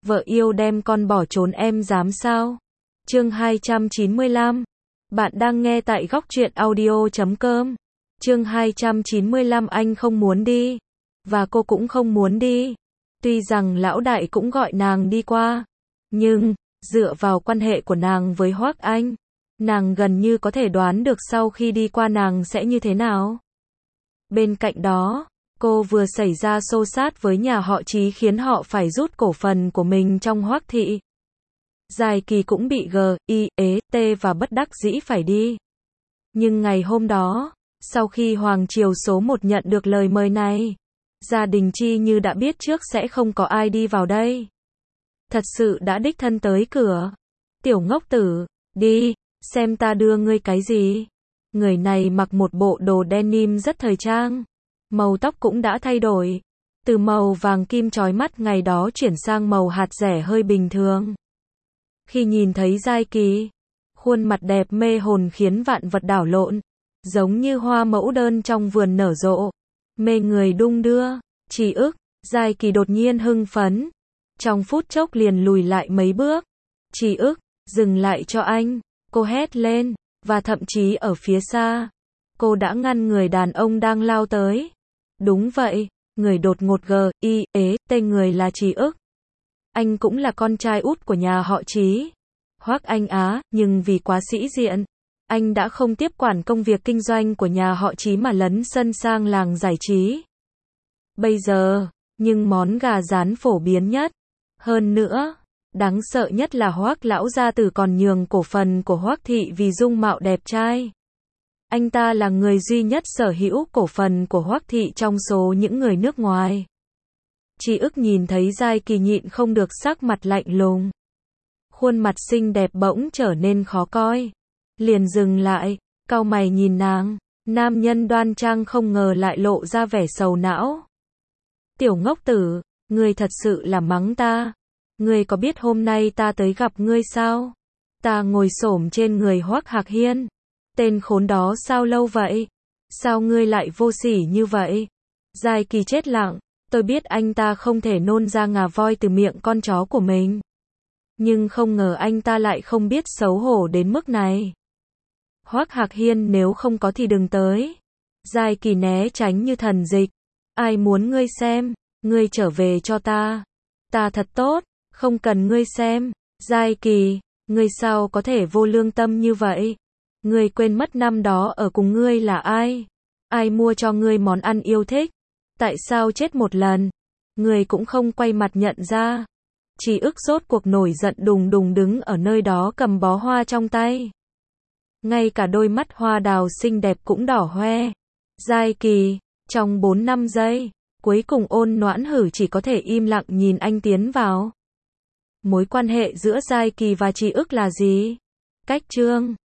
Vợ yêu đem con bỏ trốn em dám sao? Chương 295. Bạn đang nghe tại góc truyện audio.com. Chương 295 anh không muốn đi. Và cô cũng không muốn đi. Tuy rằng lão đại cũng gọi nàng đi qua. Nhưng, dựa vào quan hệ của nàng với Hoắc Anh, nàng gần như có thể đoán được sau khi đi qua nàng sẽ như thế nào. Bên cạnh đó, cô vừa xảy ra xô xát với nhà họ Trí khiến họ phải rút cổ phần của mình trong Hoắc thị. Giai Kỳ cũng bị G.I.E.T và bất đắc dĩ phải đi. Nhưng ngày hôm đó, sau khi Hoàng Triều số 1 nhận được lời mời này, gia đình Chi như đã biết trước sẽ không có ai đi vào đây. Thật sự đã đích thân tới cửa. Tiểu ngốc tử, đi, xem ta đưa ngươi cái gì. Người này mặc một bộ đồ denim rất thời trang. Màu tóc cũng đã thay đổi. Từ màu vàng kim chói mắt ngày đó chuyển sang màu hạt rẻ hơi bình thường. Khi nhìn thấy Giai Kỳ, khuôn mặt đẹp mê hồn khiến vạn vật đảo lộn, giống như hoa mẫu đơn trong vườn nở rộ, mê người đung đưa. Chỉ ức, Giai Kỳ đột nhiên hưng phấn, trong phút chốc liền lùi lại mấy bước. Chỉ ức, dừng lại cho anh, cô hét lên, và thậm chí ở phía xa, cô đã ngăn người đàn ông đang lao tới. Đúng vậy, người đột ngột G.I.E.T người là Chỉ ức. Anh cũng là con trai út của nhà họ Trí, Hoắc Anh Á, nhưng vì quá sĩ diện, anh đã không tiếp quản công việc kinh doanh của nhà họ Trí mà lấn sân sang làng giải trí. Bây giờ, nhưng món gà rán phổ biến nhất, hơn nữa, đáng sợ nhất là Hoắc lão gia tử còn nhường cổ phần của Hoắc thị vì dung mạo đẹp trai. Anh ta là người duy nhất sở hữu cổ phần của Hoắc thị trong số những người nước ngoài. Chỉ ức nhìn thấy Giai Kỳ nhịn không được sắc mặt lạnh lùng. Khuôn mặt xinh đẹp bỗng trở nên khó coi. Liền dừng lại, cau mày nhìn nàng. Nam nhân đoan trang không ngờ lại lộ ra vẻ sầu não. Tiểu ngốc tử, ngươi thật sự là mắng ta. Ngươi có biết hôm nay ta tới gặp ngươi sao? Ta ngồi xổm trên người Hoắc Hạc Hiên. Tên khốn đó sao lâu vậy? Sao ngươi lại vô sỉ như vậy? Giai Kỳ chết lặng. Tôi biết anh ta không thể nôn ra ngà voi từ miệng con chó của mình. Nhưng không ngờ anh ta lại không biết xấu hổ đến mức này. Hoắc Hạc Hiên nếu không có thì đừng tới. Giai Kỳ né tránh như thần dịch. Ai muốn ngươi xem, ngươi trở về cho ta. Ta thật tốt, không cần ngươi xem. Giai Kỳ, ngươi sao có thể vô lương tâm như vậy? Ngươi quên mất năm đó ở cùng ngươi là ai? Ai mua cho ngươi món ăn yêu thích? Tại sao chết một lần, người cũng không quay mặt nhận ra? Chỉ ức rốt cuộc nổi giận đùng đùng đứng ở nơi đó cầm bó hoa trong tay. Ngay cả đôi mắt hoa đào xinh đẹp cũng đỏ hoe. Giai Kỳ, trong 4-5 giây, cuối cùng Ôn Noãn Hử chỉ có thể im lặng nhìn anh tiến vào. Mối quan hệ giữa Giai Kỳ và Chỉ ức là gì? Cách chương